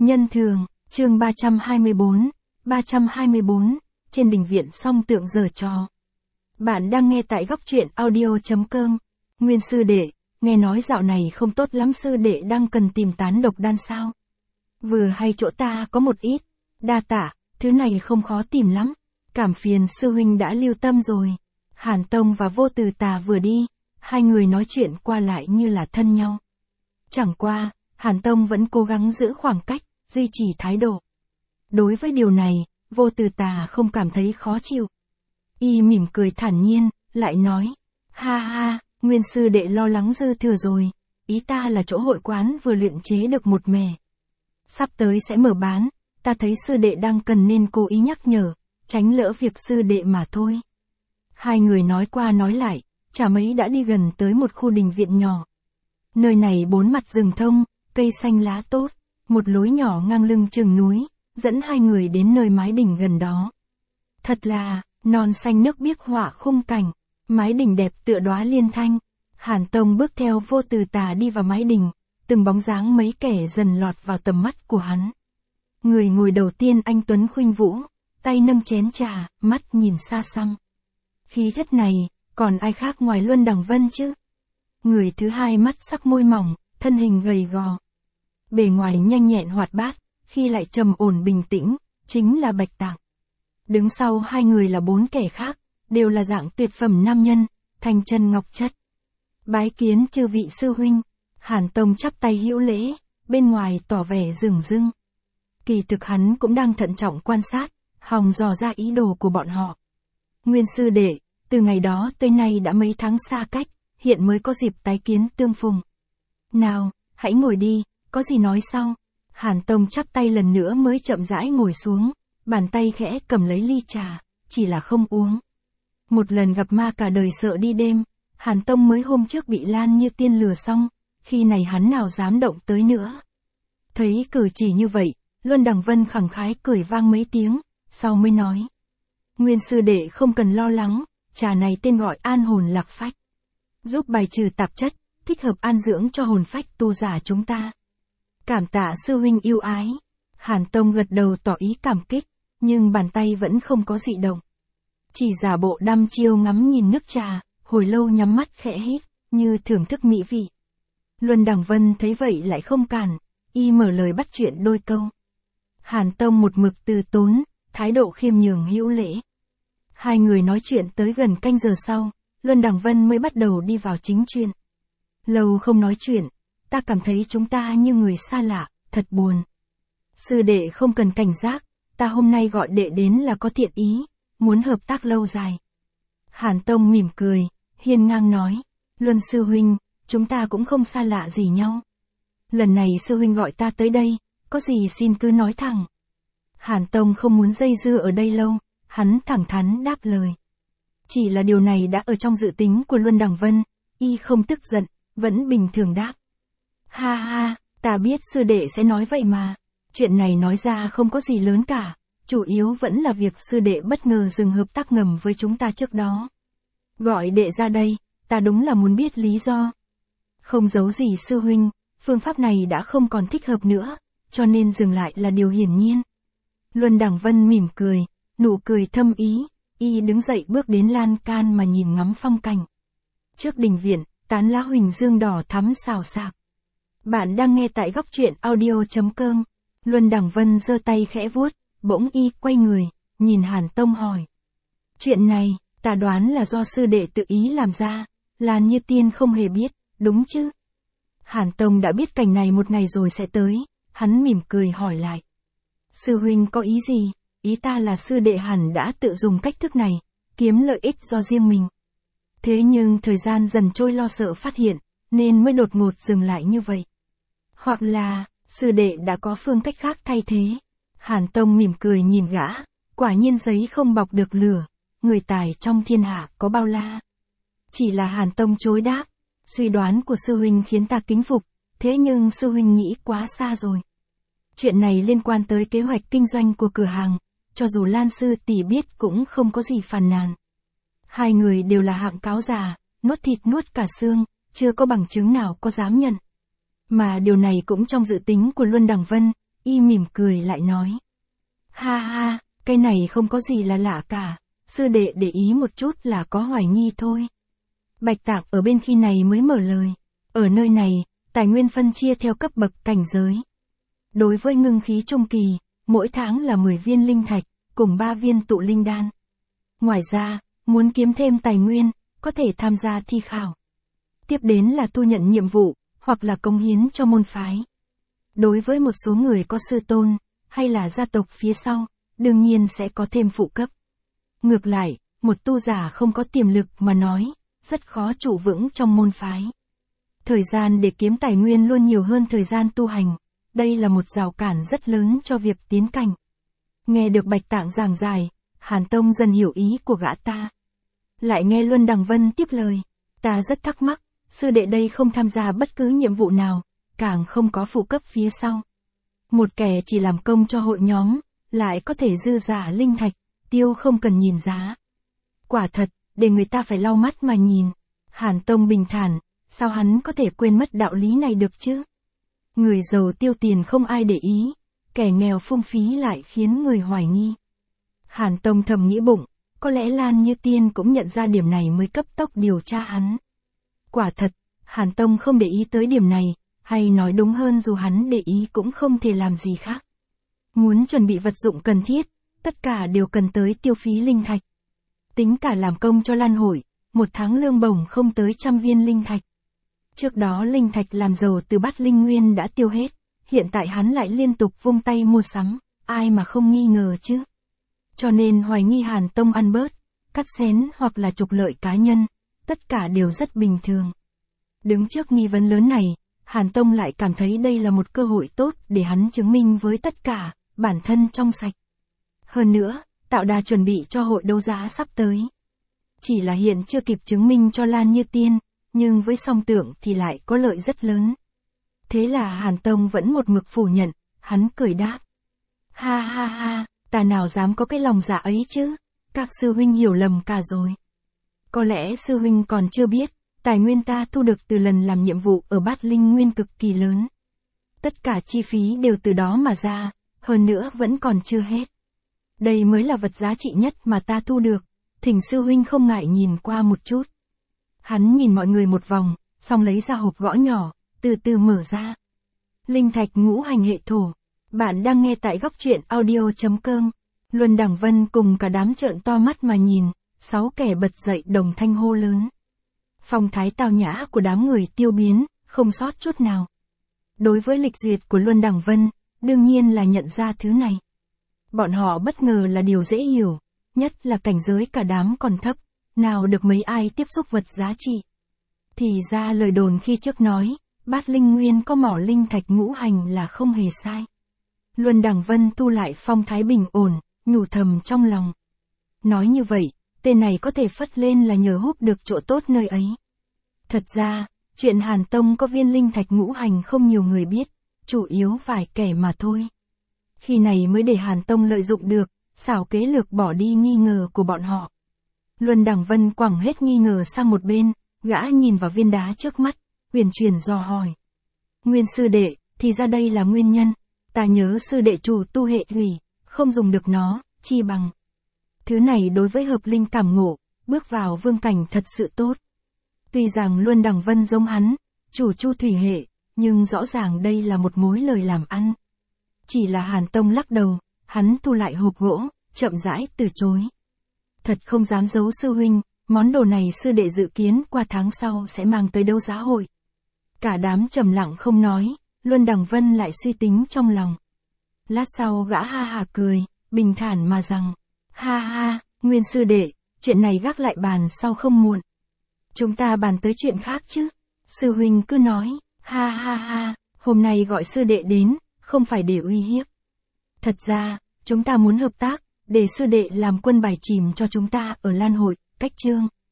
Nhân thường, chương 324, trên đình viện song tượng giở trò. Bạn đang nghe tại góc truyện audio.com. Nguyên sư đệ, nghe nói dạo này không tốt lắm, sư đệ đang cần tìm tán độc đan sao? Vừa hay chỗ ta có một ít, đa tạ, thứ này không khó tìm lắm. Cảm phiền sư huynh đã lưu tâm rồi. Hàn Tông và Vô Từ Tà vừa đi, hai người nói chuyện qua lại như là thân nhau. Chẳng qua, Hàn Tông vẫn cố gắng giữ khoảng cách, duy trì thái độ. Đối với điều này, Vô Từ Tà không cảm thấy khó chịu. Y mỉm cười thản nhiên, lại nói, ha ha, Nguyên sư đệ lo lắng dư thừa rồi, ý ta là chỗ hội quán vừa luyện chế được một mẻ. Sắp tới sẽ mở bán, ta thấy sư đệ đang cần nên cố ý nhắc nhở, tránh lỡ việc sư đệ mà thôi. Hai người nói qua nói lại, chả mấy đã đi gần tới một khu đình viện nhỏ. Nơi này bốn mặt rừng thông, cây xanh lá tốt, một lối nhỏ ngang lưng chừng núi, dẫn hai người đến nơi mái đình gần đó. Thật là, non xanh nước biếc họa khung cảnh, mái đình đẹp tựa đóa liên thanh. Hàn Tông bước theo Vô Từ Tà đi vào mái đình, từng bóng dáng mấy kẻ dần lọt vào tầm mắt của hắn. Người ngồi đầu tiên anh tuấn khuynh vũ, tay nâng chén trà, mắt nhìn xa xăm. Khí chất này, còn ai khác ngoài Luân Đằng Vân chứ? Người thứ hai mắt sắc môi mỏng, thân hình gầy gò. Bề ngoài nhanh nhẹn hoạt bát, khi lại trầm ổn bình tĩnh, chính là Bạch Tạng. Đứng sau hai người là bốn kẻ khác, đều là dạng tuyệt phẩm nam nhân, thanh chân ngọc chất. Bái kiến chư vị sư huynh. Hàn Tông chắp tay hữu lễ, bên ngoài tỏ vẻ dửng dưng. Kỳ thực hắn cũng đang thận trọng quan sát, hòng dò ra ý đồ của bọn họ. Nguyên sư đệ, từ ngày đó tới nay đã mấy tháng xa cách, hiện mới có dịp tái kiến tương phùng. Nào, hãy ngồi đi, có gì nói sau. Hàn Tông chắp tay lần nữa mới chậm rãi ngồi xuống, bàn tay khẽ cầm lấy ly trà, chỉ là không uống. Một lần gặp ma cả đời sợ đi đêm, Hàn Tông mới hôm trước bị Lan Như Tiên lừa xong, khi này hắn nào dám động tới nữa. Thấy cử chỉ như vậy, Luân Đằng Vân khẳng khái cười vang mấy tiếng, sau mới nói. Nguyên sư đệ không cần lo lắng, trà này tên gọi an hồn lạc phách. Giúp bài trừ tạp chất, thích hợp an dưỡng cho hồn phách tu giả chúng ta. Cảm tạ sư huynh yêu ái. Hàn Tông gật đầu tỏ ý cảm kích, nhưng bàn tay vẫn không có dị động. Chỉ giả bộ đăm chiêu ngắm nhìn nước trà, hồi lâu nhắm mắt khẽ hít, như thưởng thức mỹ vị. Luân Đằng Vân thấy vậy lại không cản, y mở lời bắt chuyện đôi câu. Hàn Tông một mực từ tốn, thái độ khiêm nhường hữu lễ. Hai người nói chuyện tới gần canh giờ sau, Luân Đằng Vân mới bắt đầu đi vào chính chuyện. Lâu không nói chuyện, ta cảm thấy chúng ta như người xa lạ, thật buồn. Sư đệ không cần cảnh giác, ta hôm nay gọi đệ đến là có thiện ý, muốn hợp tác lâu dài. Hàn Tông mỉm cười, hiên ngang nói, Luân sư huynh, chúng ta cũng không xa lạ gì nhau. Lần này sư huynh gọi ta tới đây, có gì xin cứ nói thẳng. Hàn Tông không muốn dây dưa ở đây lâu, hắn thẳng thắn đáp lời. Chỉ là điều này đã ở trong dự tính của Luân Đằng Vân, y không tức giận, vẫn bình thường đáp. Ha ha, ta biết sư đệ sẽ nói vậy mà, chuyện này nói ra không có gì lớn cả, chủ yếu vẫn là việc sư đệ bất ngờ dừng hợp tác ngầm với chúng ta trước đó. Gọi đệ ra đây, ta đúng là muốn biết lý do. Không giấu gì sư huynh, phương pháp này đã không còn thích hợp nữa, cho nên dừng lại là điều hiển nhiên. Luân Đằng Vân mỉm cười, nụ cười thâm ý, y đứng dậy bước đến lan can mà nhìn ngắm phong cảnh. Trước đình viện, tán lá huỳnh dương đỏ thắm xào xạc. Bạn đang nghe tại góc truyện audio.com. Luân Đằng Vân giơ tay khẽ vuốt, bỗng y quay người, nhìn Hàn Tông hỏi. Chuyện này, ta đoán là do sư đệ tự ý làm ra, Lan Như Tiên không hề biết, đúng chứ? Hàn Tông đã biết cảnh này một ngày rồi sẽ tới, hắn mỉm cười hỏi lại. Sư huynh có ý gì? Ý ta là sư đệ hẳn đã tự dùng cách thức này, kiếm lợi ích do riêng mình. Thế nhưng thời gian dần trôi lo sợ phát hiện, nên mới đột ngột dừng lại như vậy. Hoặc là, sư đệ đã có phương cách khác thay thế. Hàn Tông mỉm cười nhìn gã, quả nhiên giấy không bọc được lửa, người tài trong thiên hạ có bao la. Chỉ là Hàn Tông chối đáp, suy đoán của sư huynh khiến ta kính phục, thế nhưng sư huynh nghĩ quá xa rồi. Chuyện này liên quan tới kế hoạch kinh doanh của cửa hàng, cho dù Lan sư tỷ biết cũng không có gì phàn nàn. Hai người đều là hạng cáo già, nuốt thịt nuốt cả xương, chưa có bằng chứng nào có dám nhận. Mà điều này cũng trong dự tính của Luân Đằng Vân, y mỉm cười lại nói. Ha ha, cái này không có gì là lạ cả, sư đệ để ý một chút là có hoài nghi thôi. Bạch Tạng ở bên khi này mới mở lời. Ở nơi này, tài nguyên phân chia theo cấp bậc cảnh giới. Đối với ngưng khí trung kỳ, mỗi tháng là 10 viên linh thạch, cùng 3 viên tụ linh đan. Ngoài ra, muốn kiếm thêm tài nguyên, có thể tham gia thi khảo. Tiếp đến là thu nhận nhiệm vụ, hoặc là cống hiến cho môn phái. Đối với một số người có sư tôn, hay là gia tộc phía sau, đương nhiên sẽ có thêm phụ cấp. Ngược lại, một tu giả không có tiềm lực mà nói, rất khó trụ vững trong môn phái. Thời gian để kiếm tài nguyên luôn nhiều hơn thời gian tu hành, đây là một rào cản rất lớn cho việc tiến cảnh. Nghe được Bạch Tạng giảng giải, Hàn Tông dần hiểu ý của gã ta. Lại nghe Luân Đằng Vân tiếp lời, ta rất thắc mắc, sư đệ đây không tham gia bất cứ nhiệm vụ nào, càng không có phụ cấp phía sau. Một kẻ chỉ làm công cho hội nhóm, lại có thể dư giả linh thạch, tiêu không cần nhìn giá. Quả thật, để người ta phải lau mắt mà nhìn. Hàn Tông bình thản, sao hắn có thể quên mất đạo lý này được chứ? Người giàu tiêu tiền không ai để ý, kẻ nghèo phung phí lại khiến người hoài nghi. Hàn Tông thầm nghĩ bụng, có lẽ Lan Như Tiên cũng nhận ra điểm này mới cấp tốc điều tra hắn. Quả thật, Hàn Tông không để ý tới điểm này, hay nói đúng hơn dù hắn để ý cũng không thể làm gì khác. Muốn chuẩn bị vật dụng cần thiết, tất cả đều cần tới tiêu phí linh thạch. Tính cả làm công cho Lan hội, một tháng lương bổng không tới 100 viên linh thạch. Trước đó linh thạch làm giàu từ bát linh nguyên đã tiêu hết, hiện tại hắn lại liên tục vung tay mua sắm, ai mà không nghi ngờ chứ. Cho nên hoài nghi Hàn Tông ăn bớt, cắt xén hoặc là trục lợi cá nhân, tất cả đều rất bình thường. Đứng trước nghi vấn lớn này, Hàn Tông lại cảm thấy đây là một cơ hội tốt để hắn chứng minh với tất cả, bản thân trong sạch. Hơn nữa, tạo đà chuẩn bị cho hội đấu giá sắp tới. Chỉ là hiện chưa kịp chứng minh cho Lan Như Tiên, nhưng với song tượng thì lại có lợi rất lớn. Thế là Hàn Tông vẫn một mực phủ nhận, hắn cười đáp. Ha ha ha, ta nào dám có cái lòng dạ ấy chứ, các sư huynh hiểu lầm cả rồi. Có lẽ sư huynh còn chưa biết, tài nguyên ta thu được từ lần làm nhiệm vụ ở bát linh nguyên cực kỳ lớn. Tất cả chi phí đều từ đó mà ra, hơn nữa vẫn còn chưa hết. Đây mới là vật giá trị nhất mà ta thu được, thỉnh sư huynh không ngại nhìn qua một chút. Hắn nhìn mọi người một vòng, xong lấy ra hộp gõ nhỏ, từ từ mở ra. Linh thạch ngũ hành hệ thổ. Bạn đang nghe tại góc truyện audio.com. Luân Đằng Vân cùng cả đám trợn to mắt mà nhìn, 6 kẻ bật dậy đồng thanh hô lớn. Phong thái tao nhã của đám người tiêu biến, không sót chút nào. Đối với lịch duyệt của Luân Đằng Vân, đương nhiên là nhận ra thứ này. Bọn họ bất ngờ là điều dễ hiểu, nhất là cảnh giới cả đám còn thấp, nào được mấy ai tiếp xúc vật giá trị. Thì ra lời đồn khi trước nói, bát linh nguyên có mỏ linh thạch ngũ hành là không hề sai. Luân Đằng Vân tu lại phong thái bình ổn, nhủ thầm trong lòng. Nói như vậy, tên này có thể phất lên là nhờ húp được chỗ tốt nơi ấy. Thật ra, chuyện Hàn Tông có viên linh thạch ngũ hành không nhiều người biết, chủ yếu vài kẻ mà thôi. Khi này mới để Hàn Tông lợi dụng được, xảo kế lược bỏ đi nghi ngờ của bọn họ. Luân Đằng Vân quẳng hết nghi ngờ sang một bên, gã nhìn vào viên đá trước mắt, huyền truyền dò hỏi. Nguyên sư đệ, thì ra đây là nguyên nhân. Ta nhớ sư đệ chủ tu hệ thủy, không dùng được nó, chi bằng. Thứ này đối với hợp linh cảm ngộ, bước vào vương cảnh thật sự tốt. Tuy rằng Luân Đằng Vân giống hắn, chủ chu thủy hệ, nhưng rõ ràng đây là một mối lời làm ăn. Chỉ là Hàn Tông lắc đầu, hắn thu lại hộp gỗ, chậm rãi từ chối. Thật không dám giấu sư huynh, món đồ này sư đệ dự kiến qua tháng sau sẽ mang tới đấu giá hội. Cả đám trầm lặng không nói, Luân Đằng Vân lại suy tính trong lòng. Lát sau gã ha hà cười, bình thản mà rằng, ha ha, Nguyên sư đệ, chuyện này gác lại bàn sau không muộn. Chúng ta bàn tới chuyện khác chứ. Sư huynh cứ nói, ha ha ha, hôm nay gọi sư đệ đến, không phải để uy hiếp. Thật ra, chúng ta muốn hợp tác, để sư đệ làm quân bài chìm cho chúng ta ở Lan hội, cách chương.